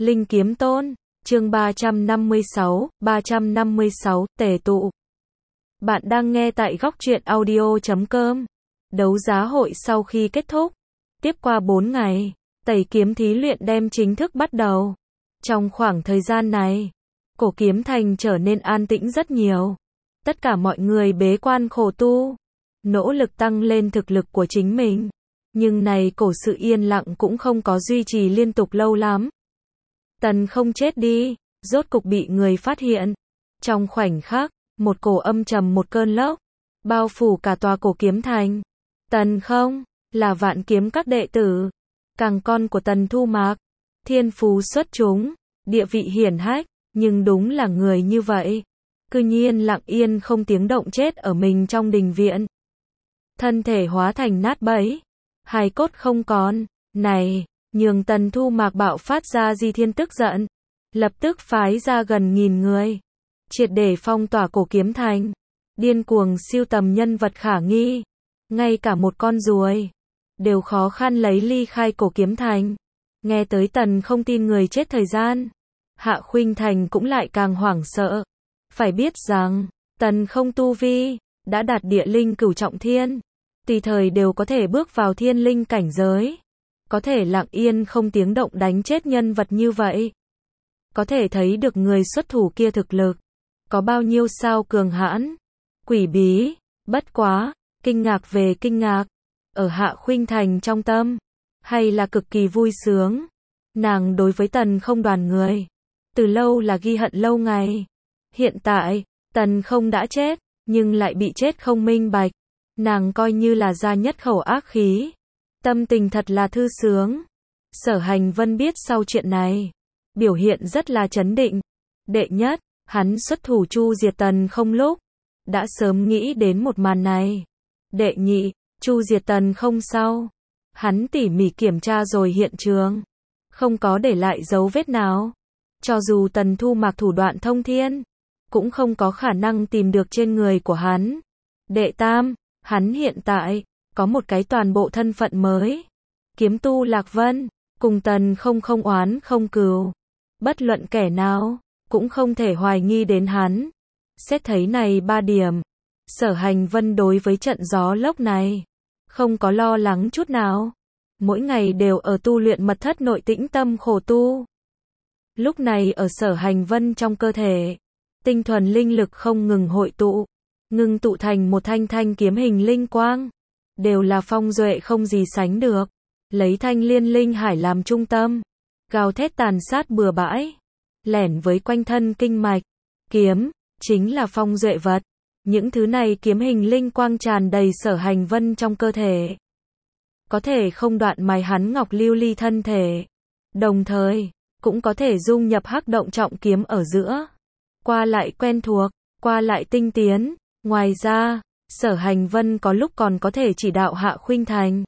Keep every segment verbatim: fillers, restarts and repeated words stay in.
Linh Kiếm Tôn, chương ba trăm năm mươi sáu, ba trăm năm mươi sáu, tề tụ. Bạn đang nghe tại góc truyện audio chấm com. Đấu giá hội sau khi kết thúc, tiếp qua bốn ngày, tẩy kiếm thí luyện đem chính thức bắt đầu. Trong khoảng thời gian này, cổ kiếm thành trở nên an tĩnh rất nhiều. Tất cả mọi người bế quan khổ tu, nỗ lực tăng lên thực lực của chính mình. Nhưng này cổ sự yên lặng cũng không có duy trì liên tục lâu lắm. Tần không chết đi, rốt cục bị người phát hiện. Trong khoảnh khắc, một cổ âm trầm một cơn lốc, bao phủ cả tòa cổ kiếm thành. Tần không, là Vạn Kiếm các đệ tử, càng con của Tần Thu Mạc, thiên phú xuất chúng, địa vị hiển hách, nhưng đúng là người như vậy. Cư nhiên lặng yên không tiếng động chết ở mình trong đình viện. Thân thể hóa thành nát bấy, hài cốt không còn, này, nhường Tần Thu Mạc bạo phát ra Di Thiên tức giận, lập tức phái ra gần nghìn người, triệt để phong tỏa cổ kiếm thành, điên cuồng siêu tầm nhân vật khả nghi, ngay cả một con ruồi đều khó khăn lấy ly khai cổ kiếm thành. Nghe tới Tần không tin người chết thời gian, Hạ Khuynh Thành cũng lại càng hoảng sợ. Phải biết rằng, Tần không tu vi đã đạt địa linh cửu trọng thiên, tùy thời đều có thể bước vào thiên linh cảnh giới, có thể lặng yên không tiếng động đánh chết nhân vật như vậy. Có thể thấy được người xuất thủ kia thực lực có bao nhiêu sao cường hãn, quỷ bí. Bất quá, kinh ngạc về kinh ngạc, ở Hạ Khuynh Thành trong tâm, hay là cực kỳ vui sướng. Nàng đối với Tần không đoàn người, từ lâu là ghi hận lâu ngày. Hiện tại, Tần không đã chết, nhưng lại bị chết không minh bạch. Nàng coi như là ra nhất khẩu ác khí. Tâm tình thật là thư sướng. Sở Hành Vân biết sau chuyện này, biểu hiện rất là trấn định. Đệ nhất, hắn xuất thủ chu diệt Tần không lúc, đã sớm nghĩ đến một màn này. Đệ nhị, chu diệt Tần không sau, hắn tỉ mỉ kiểm tra rồi hiện trường, không có để lại dấu vết nào. Cho dù Tần Thu Mạc thủ đoạn thông thiên, cũng không có khả năng tìm được trên người của hắn. Đệ tam, hắn hiện tại có một cái toàn bộ thân phận mới. Kiếm tu Lạc Vân, cùng Tần không không oán không cừu. Bất luận kẻ nào cũng không thể hoài nghi đến hắn. Xét thấy này ba điểm, Sở Hành Vân đối với trận gió lốc này không có lo lắng chút nào. Mỗi ngày đều ở tu luyện mật thất nội tĩnh tâm khổ tu. Lúc này ở Sở Hành Vân trong cơ thể, tinh thuần linh lực không ngừng hội tụ, ngưng tụ thành một thanh thanh kiếm hình linh quang, đều là phong duệ không gì sánh được. Lấy thanh liên linh hải làm trung tâm, gào thét tàn sát bừa bãi, lẻn với quanh thân kinh mạch. Kiếm chính là phong duệ vật. Những thứ này kiếm hình linh quang tràn đầy Sở Hành Vân trong cơ thể, có thể không đoạn mài hắn ngọc lưu ly thân thể, đồng thời cũng có thể dung nhập hắc động trọng kiếm ở giữa, qua lại quen thuộc, qua lại tinh tiến. Ngoài ra, Sở Hành Vân có lúc còn có thể chỉ đạo Hạ Khuynh Thành,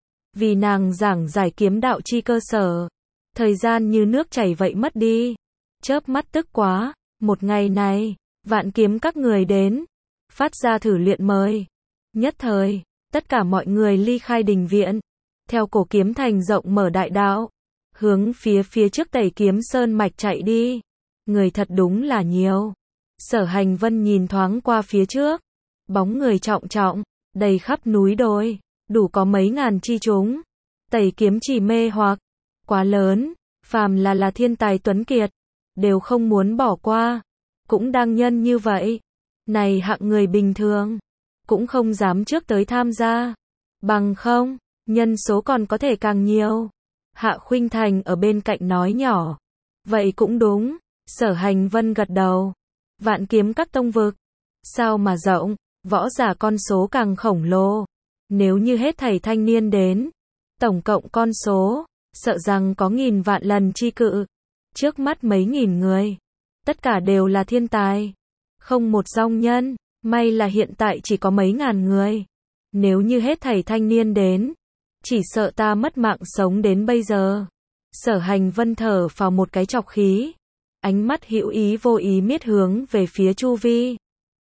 vì nàng giảng giải kiếm đạo chi cơ sở. Thời gian như nước chảy vậy mất đi, chớp mắt tức quá. Một ngày này, Vạn Kiếm các người đến, phát ra thử luyện mời. Nhất thời, tất cả mọi người ly khai đình viện, theo cổ kiếm thành rộng mở đại đạo, hướng phía phía trước Tẩy Kiếm Sơn mạch chạy đi. Người thật đúng là nhiều. Sở Hành Vân nhìn thoáng qua phía trước, bóng người trọng trọng, đầy khắp núi đồi, đủ có mấy ngàn chi chúng. Tẩy kiếm chỉ mê hoặc quá lớn, phàm là là thiên tài tuấn kiệt, đều không muốn bỏ qua. Cũng đang nhân như vậy, này hạng người bình thường cũng không dám trước tới tham gia, bằng không, nhân số còn có thể càng nhiều. Hạ Khuynh Thành ở bên cạnh nói nhỏ, vậy cũng đúng. Sở Hành Vân gật đầu. Vạn Kiếm các tông vực, sao mà rộng, võ giả con số càng khổng lồ. Nếu như hết thảy thanh niên đến, tổng cộng con số, sợ rằng có nghìn vạn lần chi cự. Trước mắt mấy nghìn người, tất cả đều là thiên tài, không một dong nhân. May là hiện tại chỉ có mấy ngàn người. Nếu như hết thảy thanh niên đến, chỉ sợ ta mất mạng sống đến bây giờ. Sở Hành Vân thở vào một cái trọc khí, ánh mắt hữu ý vô ý miết hướng về phía chu vi.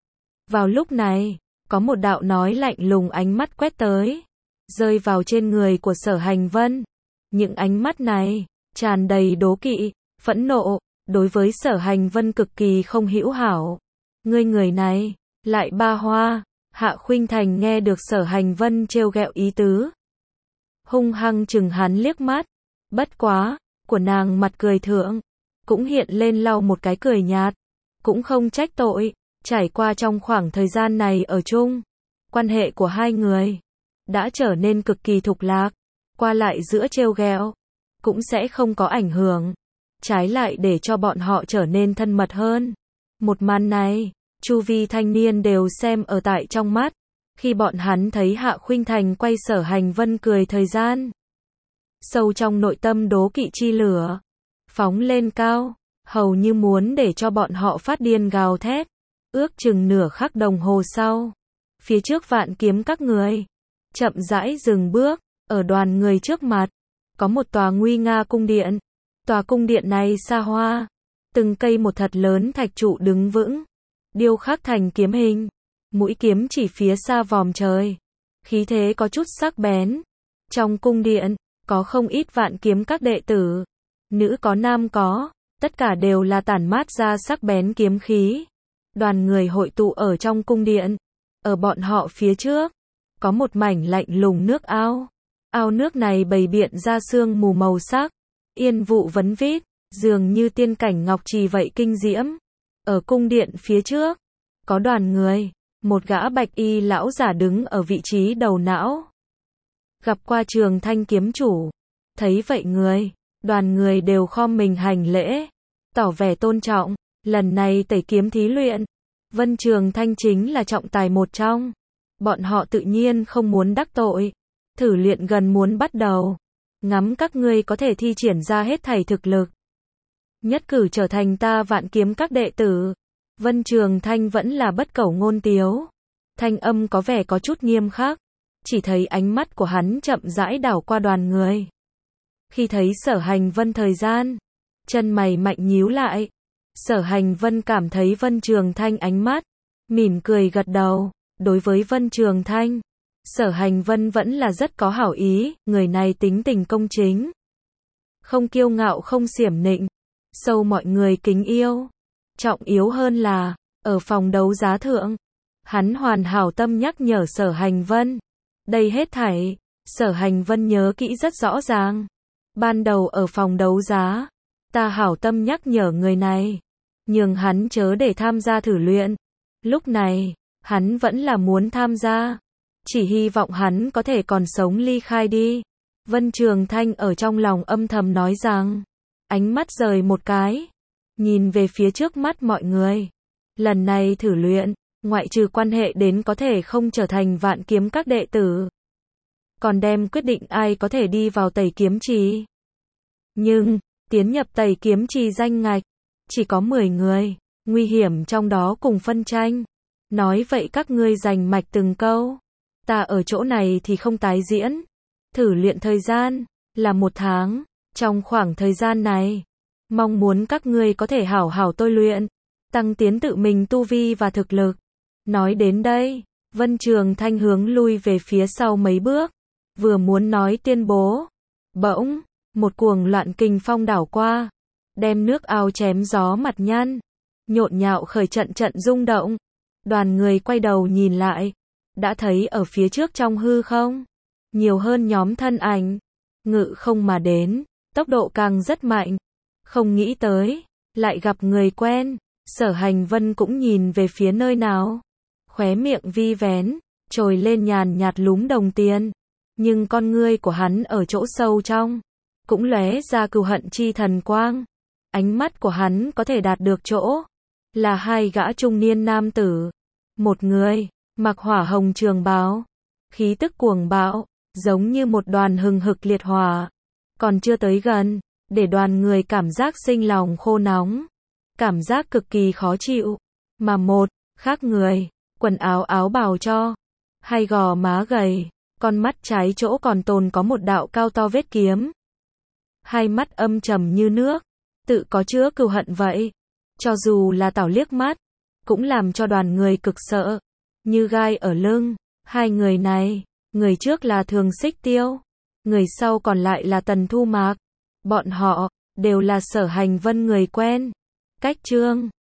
Vào lúc này, có một đạo nói lạnh lùng ánh mắt quét tới, rơi vào trên người của Sở Hành Vân. Những ánh mắt này tràn đầy đố kỵ, phẫn nộ, đối với Sở Hành Vân cực kỳ không hữu hảo. Ngươi người này, lại ba hoa. Hạ Khuynh Thành nghe được Sở Hành Vân trêu ghẹo ý tứ, hung hăng chừng hắn liếc mắt. Bất quá, của nàng mặt cười thượng, cũng hiện lên lau một cái cười nhạt, cũng không trách tội. Trải qua trong khoảng thời gian này ở chung, quan hệ của hai người đã trở nên cực kỳ thục lạc, qua lại giữa trêu ghẹo cũng sẽ không có ảnh hưởng, trái lại để cho bọn họ trở nên thân mật hơn. Một màn này, chu vi thanh niên đều xem ở tại trong mắt, khi bọn hắn thấy Hạ Khuynh Thành quay Sở Hành Vân cười thời gian, sâu trong nội tâm đố kỵ chi lửa phóng lên cao, hầu như muốn để cho bọn họ phát điên gào thét. Ước chừng nửa khắc đồng hồ sau, phía trước Vạn Kiếm các người chậm rãi dừng bước, ở đoàn người trước mặt có một tòa nguy nga cung điện. Tòa cung điện này xa hoa, từng cây một thật lớn thạch trụ đứng vững, điêu khắc thành kiếm hình, mũi kiếm chỉ phía xa vòm trời, khí thế có chút sắc bén. Trong cung điện có không ít Vạn Kiếm các đệ tử, nữ có nam có, tất cả đều là tản mát ra sắc bén kiếm khí. Đoàn người hội tụ ở trong cung điện, ở bọn họ phía trước có một mảnh lạnh lùng nước ao. Ao nước này bày biện ra sương mù màu sắc, yên vụ vấn vít, dường như tiên cảnh ngọc trì vậy kinh diễm. Ở cung điện phía trước có đoàn người, một gã bạch y lão giả đứng ở vị trí đầu não. Gặp qua Trường Thanh kiếm chủ, thấy vậy người, đoàn người đều khom mình hành lễ, tỏ vẻ tôn trọng. Lần này tẩy kiếm thí luyện, Vân Trường Thanh chính là trọng tài một trong. Bọn họ tự nhiên không muốn đắc tội. Thử luyện gần muốn bắt đầu. Ngắm các ngươi có thể thi triển ra hết thảy thực lực, nhất cử trở thành ta Vạn Kiếm các đệ tử. Vân Trường Thanh vẫn là bất cẩu ngôn tiếu. Thanh âm có vẻ có chút nghiêm khắc. Chỉ thấy ánh mắt của hắn chậm rãi đảo qua đoàn người. Khi thấy Sở Hành Vân thời gian, chân mày mạnh nhíu lại. Sở Hành Vân cảm thấy Vân Trường Thanh ánh mắt, mỉm cười gật đầu. Đối với Vân Trường Thanh, Sở Hành Vân vẫn là rất có hảo ý, người này tính tình công chính, không kiêu ngạo không xiểm nịnh, sâu mọi người kính yêu. Trọng yếu hơn là, ở phòng đấu giá thượng, hắn hoàn hảo tâm nhắc nhở Sở Hành Vân. Đây hết thảy, Sở Hành Vân nhớ kỹ rất rõ ràng. Ban đầu ở phòng đấu giá, ta hảo tâm nhắc nhở người này, nhường hắn chớ để tham gia thử luyện. Lúc này, hắn vẫn là muốn tham gia, chỉ hy vọng hắn có thể còn sống ly khai đi. Vân Trường Thanh ở trong lòng âm thầm nói rằng, ánh mắt rời một cái, nhìn về phía trước mắt mọi người. Lần này thử luyện, ngoại trừ quan hệ đến có thể không trở thành Vạn Kiếm các đệ tử, còn đem quyết định ai có thể đi vào tẩy kiếm trì. Nhưng, tiến nhập tẩy kiếm trì danh ngạch, chỉ có mười người, nguy hiểm trong đó cùng phân tranh. Nói vậy các ngươi giành mạch từng câu, ta ở chỗ này thì không tái diễn. Thử luyện thời gian là một tháng, trong khoảng thời gian này, mong muốn các ngươi có thể hảo hảo tôi luyện, tăng tiến tự mình tu vi và thực lực. Nói đến đây, Vân Trường Thanh hướng lui về phía sau mấy bước, vừa muốn nói tuyên bố, bỗng, một cuồng loạn kình phong đảo qua, đem nước ao chém gió mặt nhăn, nhộn nhạo khởi trận trận rung động. Đoàn người quay đầu nhìn lại, đã thấy ở phía trước trong hư không, nhiều hơn nhóm thân ảnh, ngự không mà đến, tốc độ càng rất mạnh. Không nghĩ tới, lại gặp người quen. Sở Hành Vân cũng nhìn về phía nơi nào, khóe miệng vi vén, trồi lên nhàn nhạt lúm đồng tiền. Nhưng con ngươi của hắn ở chỗ sâu trong, cũng lóe ra cừu hận chi thần quang. Ánh mắt của hắn có thể đạt được chỗ, là hai gã trung niên nam tử. Một người, mặc hỏa hồng trường bào, khí tức cuồng bạo, giống như một đoàn hừng hực liệt hỏa. Còn chưa tới gần, để đoàn người cảm giác sinh lòng khô nóng, cảm giác cực kỳ khó chịu. Mà một, khác người, quần áo áo bào cho, hai gò má gầy, con mắt trái chỗ còn tồn có một đạo cao to vết kiếm. Hai mắt âm trầm như nước, tự có chứa cừu hận vậy. Cho dù là Tảo liếc mắt, cũng làm cho đoàn người cực sợ, như gai ở lưng. Hai người này, người trước là Thường Xích Tiêu, người sau còn lại là Tần Thu Mạc. Bọn họ, đều là Sở Hành Vân người quen. Cách chương